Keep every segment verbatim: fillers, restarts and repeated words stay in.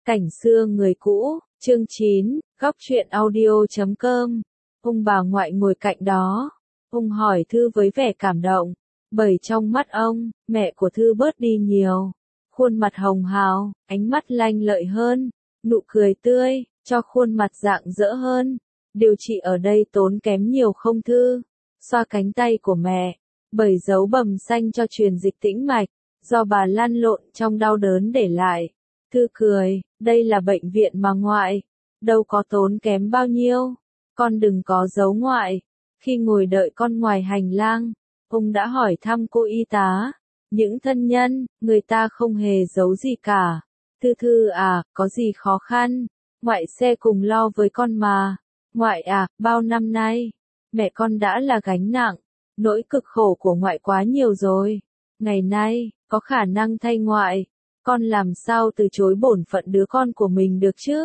Cảnh xưa người cũ, chương chín, góc truyện audio chấm com. Ông bà ngoại ngồi cạnh đó. Ông hỏi Thư với vẻ cảm động, bởi trong mắt ông, mẹ của Thư bớt đi nhiều. Khuôn mặt hồng hào, ánh mắt lanh lợi hơn, nụ cười tươi, cho khuôn mặt rạng rỡ hơn. Điều trị ở đây tốn kém nhiều không Thư? Xoa cánh tay của mẹ, bởi dấu bầm xanh cho truyền dịch tĩnh mạch, do bà lăn lộn trong đau đớn để lại. Thư cười, đây là bệnh viện mà ngoại, đâu có tốn kém bao nhiêu, con đừng có giấu ngoại. Khi ngồi đợi con ngoài hành lang, ông đã hỏi thăm cô y tá, những thân nhân, người ta không hề giấu gì cả. Thư Thư à, có gì khó khăn, ngoại sẽ cùng lo với con mà. Ngoại à, bao năm nay, mẹ con đã là gánh nặng, nỗi cực khổ của ngoại quá nhiều rồi. Ngày nay, có khả năng thay ngoại, con làm sao từ chối bổn phận đứa con của mình được chứ?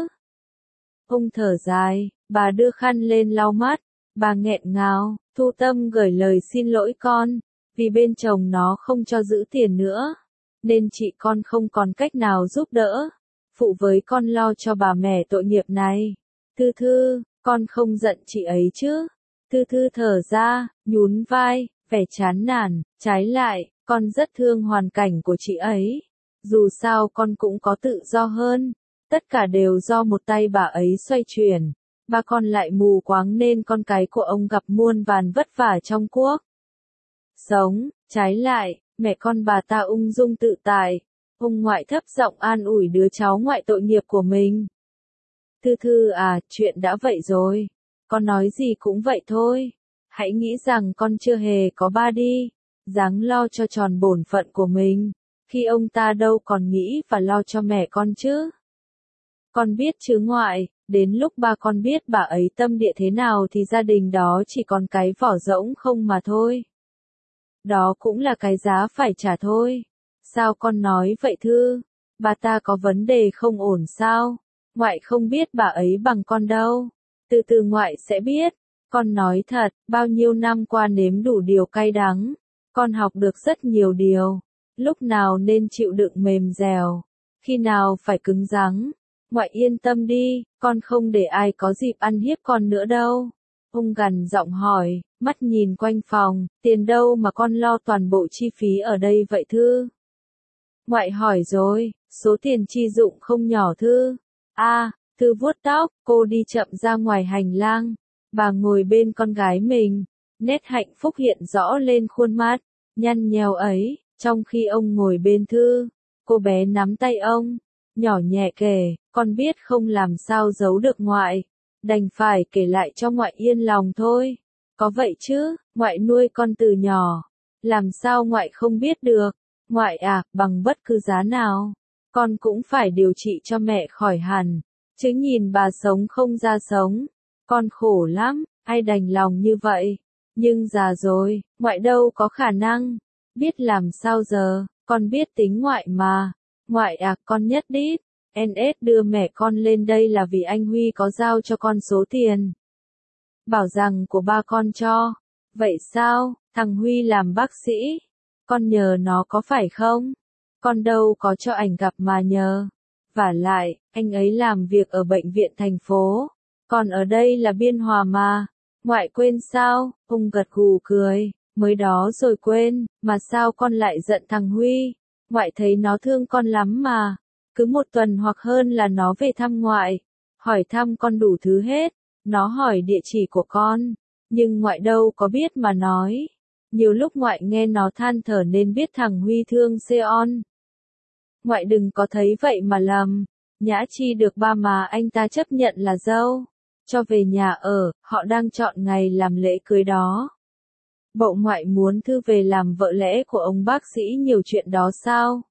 Ông thở dài, bà đưa khăn lên lau mắt, bà nghẹn ngào, Thu Tâm gửi lời xin lỗi con, vì bên chồng nó không cho giữ tiền nữa, nên chị con không còn cách nào giúp đỡ, phụ với con lo cho bà mẹ tội nghiệp này. Thư Thư, con không giận chị ấy chứ? Thư Thư thở ra, nhún vai, vẻ chán nản, trái lại, con rất thương hoàn cảnh của chị ấy. Dù sao con cũng có tự do hơn, tất cả đều do một tay bà ấy xoay chuyển. Ba con lại mù quáng nên con cái của ông gặp muôn vàn vất vả trong cuộc sống. Trái lại, mẹ con bà ta ung dung tự tại. Ông ngoại thấp giọng an ủi đứa cháu ngoại tội nghiệp của mình. Thư Thư à, chuyện đã vậy rồi. Con nói gì cũng vậy thôi. Hãy nghĩ rằng con chưa hề có ba đi. Ráng lo cho tròn bổn phận của mình. Khi ông ta đâu còn nghĩ và lo cho mẹ con chứ. Con biết chứ ngoại, đến lúc ba con biết bà ấy tâm địa thế nào thì gia đình đó chỉ còn cái vỏ rỗng không mà thôi. Đó cũng là cái giá phải trả thôi. Sao con nói vậy Thư? Bà ta có vấn đề không ổn sao? Ngoại không biết bà ấy bằng con đâu. Từ từ ngoại sẽ biết. Con nói thật, bao nhiêu năm qua nếm đủ điều cay đắng. Con học được rất nhiều điều. Lúc nào nên chịu đựng mềm dẻo, khi nào phải cứng rắn. Ngoại yên tâm đi, con không để ai có dịp ăn hiếp con nữa đâu. Ông gằn giọng hỏi, mắt nhìn quanh phòng, tiền đâu mà con lo toàn bộ chi phí ở đây vậy Thư? Ngoại hỏi rồi, số tiền chi dụng không nhỏ Thư. A, à, Thư vuốt tóc, cô đi chậm ra ngoài hành lang. Bà ngồi bên con gái mình, nét hạnh phúc hiện rõ lên khuôn mặt, nhăn nheo ấy. Trong khi ông ngồi bên Thư, cô bé nắm tay ông, nhỏ nhẹ kể, con biết không làm sao giấu được ngoại, đành phải kể lại cho ngoại yên lòng thôi. Có vậy chứ, ngoại nuôi con từ nhỏ, làm sao ngoại không biết được. Ngoại à, bằng bất cứ giá nào, con cũng phải điều trị cho mẹ khỏi hẳn, chứ nhìn bà sống không ra sống, con khổ lắm, ai đành lòng như vậy. Nhưng già rồi, ngoại đâu có khả năng. Biết làm sao giờ, con biết tính ngoại mà. Ngoại à, con nhất đít. en ét đưa mẹ con lên đây là vì anh Huy có giao cho con số tiền. Bảo rằng của ba con cho. Vậy sao, thằng Huy làm bác sĩ? Con nhờ nó có phải không? Con đâu có cho ảnh gặp mà nhờ. Vả lại, anh ấy làm việc ở bệnh viện thành phố. Còn ở đây là Biên Hòa mà. Ngoại quên sao? Ông gật gù cười. Mới đó rồi quên, mà sao con lại giận thằng Huy? Ngoại thấy nó thương con lắm mà. Cứ một tuần hoặc hơn là nó về thăm ngoại. Hỏi thăm con đủ thứ hết. Nó hỏi địa chỉ của con. Nhưng ngoại đâu có biết mà nói. Nhiều lúc ngoại nghe nó than thở nên biết thằng Huy thương Seon. Ngoại đừng có thấy vậy mà lầm. Nhã Chi được ba má anh ta chấp nhận là dâu. Cho về nhà ở, họ đang chọn ngày làm lễ cưới đó. Bộ ngoại muốn Thư về làm vợ lẽ của ông bác sĩ nhiều chuyện đó sao?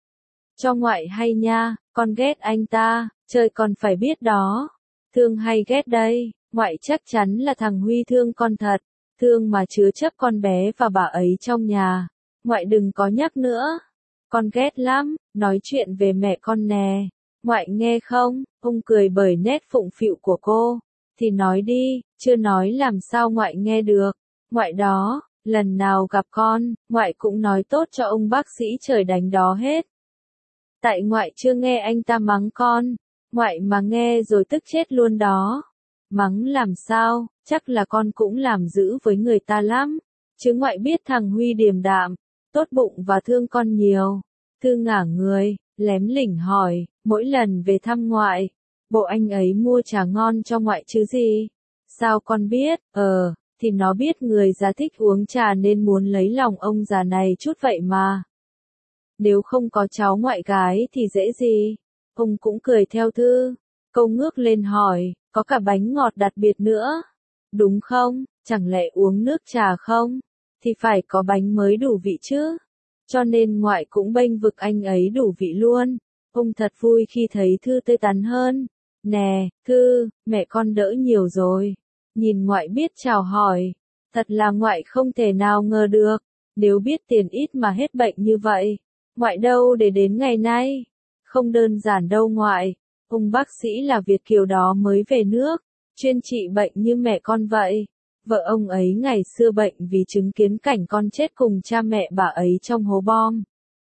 Cho ngoại hay nha, con ghét anh ta, trời còn phải biết đó. Thương hay ghét đây, ngoại chắc chắn là thằng Huy thương con thật, thương mà chứa chấp con bé và bà ấy trong nhà. Ngoại đừng có nhắc nữa, con ghét lắm, nói chuyện về mẹ con nè. Ngoại nghe không? Ông cười bởi nét phụng phịu của cô. Thì nói đi, chưa nói làm sao ngoại nghe được. Ngoại đó, lần nào gặp con, ngoại cũng nói tốt cho ông bác sĩ trời đánh đó hết. Tại ngoại chưa nghe anh ta mắng con, Ngoại mà nghe rồi tức chết luôn đó. Mắng làm sao, chắc là con cũng làm dữ với người ta lắm. Chứ ngoại biết thằng Huy điềm đạm, tốt bụng và thương con nhiều. Thư ngả người, lém lỉnh hỏi, mỗi lần về thăm ngoại, bộ anh ấy mua trà ngon cho ngoại chứ gì? Sao con biết? Ờ, thì nó biết người già thích uống trà nên muốn lấy lòng ông già này chút vậy mà. Nếu không có cháu ngoại gái thì dễ gì? Ông cũng cười theo Thư. Câu ngước lên hỏi, có cả bánh ngọt đặc biệt nữa. Đúng không? Chẳng lẽ uống nước trà không? Thì phải có bánh mới đủ vị chứ. Cho nên ngoại cũng bênh vực anh ấy đủ vị luôn. Ông thật vui khi thấy Thư tươi tắn hơn. Nè, Thư, mẹ con đỡ nhiều rồi. Nhìn ngoại biết chào hỏi. Thật là ngoại không thể nào ngờ được. Nếu biết tiền ít mà hết bệnh như vậy. Ngoại đâu để đến ngày nay. Không đơn giản đâu ngoại. Ông bác sĩ là Việt kiều đó mới về nước. Chuyên trị bệnh như mẹ con vậy. Vợ ông ấy ngày xưa bệnh vì chứng kiến cảnh con chết cùng cha mẹ bà ấy trong hố bom.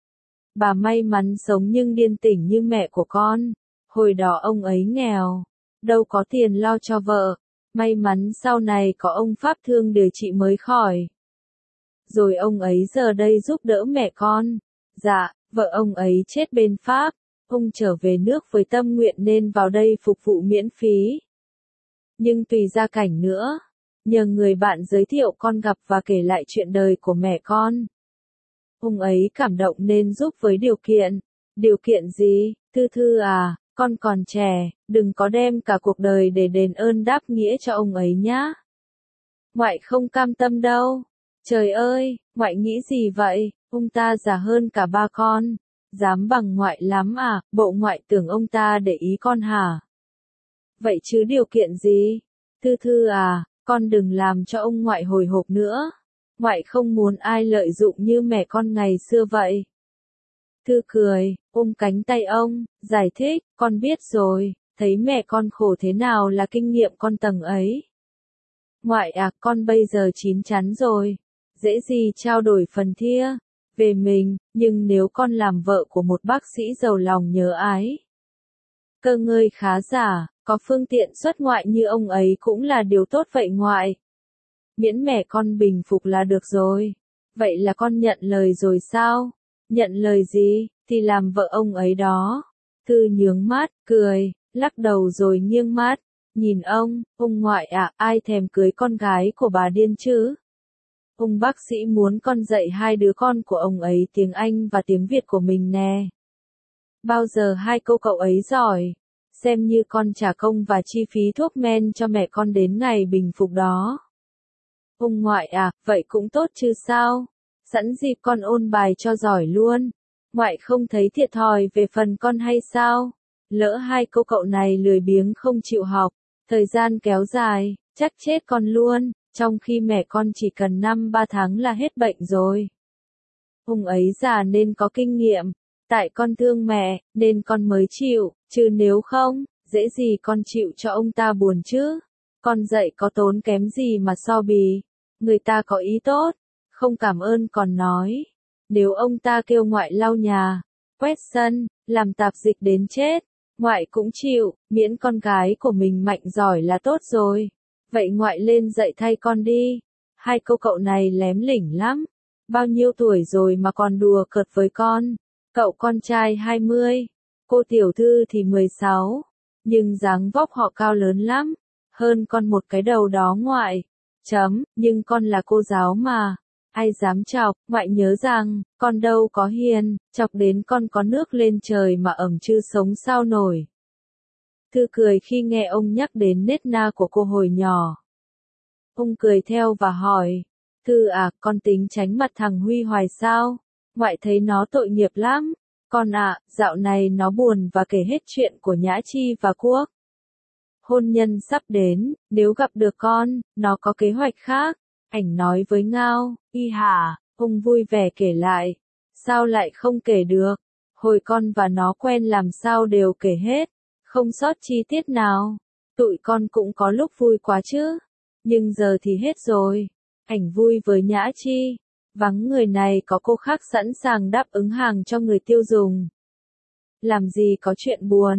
Bà may mắn sống nhưng điên tỉnh như mẹ của con. Hồi đó ông ấy nghèo, đâu có tiền lo cho vợ. May mắn sau này có ông Pháp Thương điều trị mới khỏi. Rồi ông ấy giờ đây giúp đỡ mẹ con. Dạ, vợ ông ấy chết bên Pháp. Ông trở về nước với tâm nguyện nên vào đây phục vụ miễn phí. Nhưng tùy gia cảnh nữa. Nhờ người bạn giới thiệu con gặp và kể lại chuyện đời của mẹ con. Ông ấy cảm động nên giúp với điều kiện. Điều kiện gì? Thư Thư à, con còn trẻ, đừng có đem cả cuộc đời để đền ơn đáp nghĩa cho ông ấy nhá. Ngoại không cam tâm đâu. Trời ơi, ngoại nghĩ gì vậy? Ông ta già hơn cả ba con. Dám bằng ngoại lắm à, bộ ngoại tưởng ông ta để ý con hả? Vậy chứ điều kiện gì? Thư Thư à, con đừng làm cho ông ngoại hồi hộp nữa. Ngoại không muốn ai lợi dụng như mẹ con ngày xưa vậy. Thư cười, ôm cánh tay ông, giải thích, con biết rồi, thấy mẹ con khổ thế nào là kinh nghiệm con tầng ấy. Ngoại à, con bây giờ chín chắn rồi, dễ gì trao đổi phần thia, về mình, nhưng nếu con làm vợ của một bác sĩ giàu lòng nhớ ái. Cơ ngơi khá giả, có phương tiện xuất ngoại như ông ấy cũng là điều tốt vậy ngoại. Miễn mẹ con bình phục là được rồi. Vậy là con nhận lời rồi sao? Nhận lời gì, thì làm vợ ông ấy đó. Thư nhướng mắt, cười, lắc đầu rồi nghiêng mắt. Nhìn ông, ông ngoại ạ, à, ai thèm cưới con gái của bà điên chứ? Ông bác sĩ muốn con dạy hai đứa con của ông ấy tiếng Anh và tiếng Việt của mình nè. Bao giờ hai câu cậu ấy giỏi, xem như con trả công và chi phí thuốc men cho mẹ con đến ngày bình phục đó. Ông ngoại à, vậy cũng tốt chứ sao? Sẵn dịp con ôn bài cho giỏi luôn. Ngoại không thấy thiệt thòi về phần con hay sao? Lỡ hai câu cậu này lười biếng không chịu học, thời gian kéo dài, chắc chết con luôn, trong khi mẹ con chỉ cần năm ba tháng là hết bệnh rồi. Ông ấy già nên có kinh nghiệm, tại con thương mẹ, nên con mới chịu, chứ nếu không, dễ gì con chịu cho ông ta buồn chứ. Con dạy có tốn kém gì mà so bì. Người ta có ý tốt, không cảm ơn còn nói. Nếu ông ta kêu ngoại lau nhà, quét sân, làm tạp dịch đến chết, ngoại cũng chịu, miễn con gái của mình mạnh giỏi là tốt rồi. Vậy ngoại lên dạy thay con đi. Hai câu cậu này lém lỉnh lắm. Bao nhiêu tuổi rồi mà còn đùa cợt với con. Cậu con trai hai mươi, cô tiểu thư thì mười sáu, nhưng dáng vóc họ cao lớn lắm, hơn con một cái đầu đó ngoại. Chấm, nhưng con là cô giáo mà, ai dám chọc, ngoại nhớ rằng, con đâu có hiền, chọc đến con có nước lên trời mà ẩm chứ sống sao nổi. Thư cười khi nghe ông nhắc đến nết na của cô hồi nhỏ. Ông cười theo và hỏi, Thư à, con tính tránh mặt thằng Huy hoài sao? Ngoại thấy nó tội nghiệp lắm. Con ạ, à, dạo này nó buồn và kể hết chuyện của Nhã Chi và Quốc. Hôn nhân sắp đến, nếu gặp được con, nó có kế hoạch khác. Ảnh nói với Ngao, y hả, ông vui vẻ kể lại. Sao lại không kể được? Hồi con và nó quen làm sao đều kể hết, không sót chi tiết nào. Tụi con cũng có lúc vui quá chứ. Nhưng giờ thì hết rồi. Ảnh vui với Nhã Chi. Vắng người này có cô khác sẵn sàng đáp ứng hàng cho người tiêu dùng. Làm gì có chuyện buồn.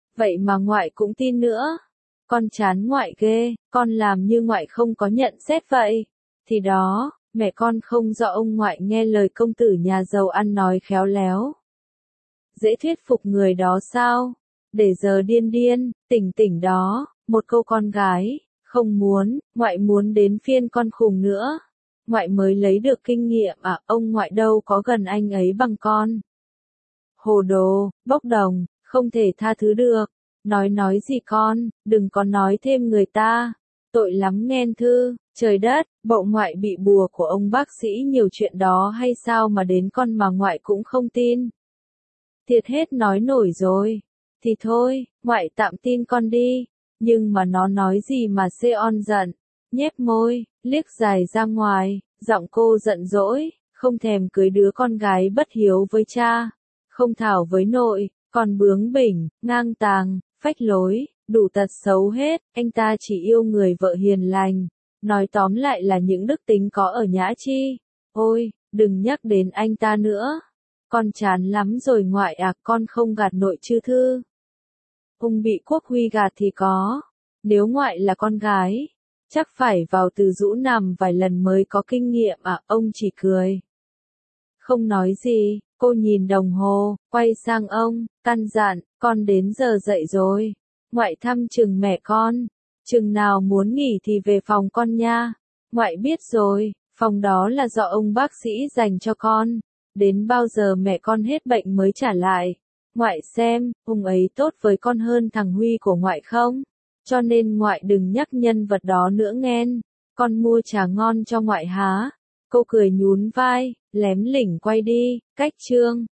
Vậy mà ngoại cũng tin nữa. Con chán ngoại ghê, con làm như ngoại không có nhận xét vậy. Thì đó, mẹ con không rõ ông ngoại nghe lời công tử nhà giàu ăn nói khéo léo. Dễ thuyết phục người đó sao? Để giờ điên điên, tỉnh tỉnh đó, một câu con gái, không muốn, ngoại muốn đến phiên con khùng nữa. Ngoại mới lấy được kinh nghiệm à, ông ngoại đâu có gần anh ấy bằng con. Hồ đồ, bốc đồng, không thể tha thứ được. Nói nói gì con, đừng có nói thêm người ta. Tội lắm nghen thư, trời đất, bộ ngoại bị bùa của ông bác sĩ nhiều chuyện đó hay sao mà đến con mà ngoại cũng không tin. Thiệt hết nói nổi rồi. Thì thôi, ngoại tạm tin con đi. Nhưng mà nó nói gì mà Seon giận. Nhếch môi, liếc dài ra ngoài, giọng cô giận dỗi, không thèm cưới đứa con gái bất hiếu với cha. Không thảo với nội, còn bướng bỉnh, ngang tàng, phách lối, đủ tật xấu hết, anh ta chỉ yêu người vợ hiền lành. Nói tóm lại là những đức tính có ở Nhã Chi. Ôi, đừng nhắc đến anh ta nữa. Con chán lắm rồi ngoại à, con không gạt nội chứ thư. Ông bị Quốc Huy gạt thì có. Nếu ngoại là con gái, chắc phải vào từ rũ nằm vài lần mới có kinh nghiệm à, ông chỉ cười. Không nói gì, cô nhìn đồng hồ, quay sang ông, căn dặn, con đến giờ dậy rồi. Ngoại thăm chừng mẹ con, chừng nào muốn nghỉ thì về phòng con nha. Ngoại biết rồi, phòng đó là do ông bác sĩ dành cho con. Đến bao giờ mẹ con hết bệnh mới trả lại. Ngoại xem, ông ấy tốt với con hơn thằng Huy của ngoại không? Cho nên ngoại đừng nhắc nhân vật đó nữa nghen. Con mua trà ngon cho ngoại há. Cô cười nhún vai, lém lỉnh quay đi, cách chương.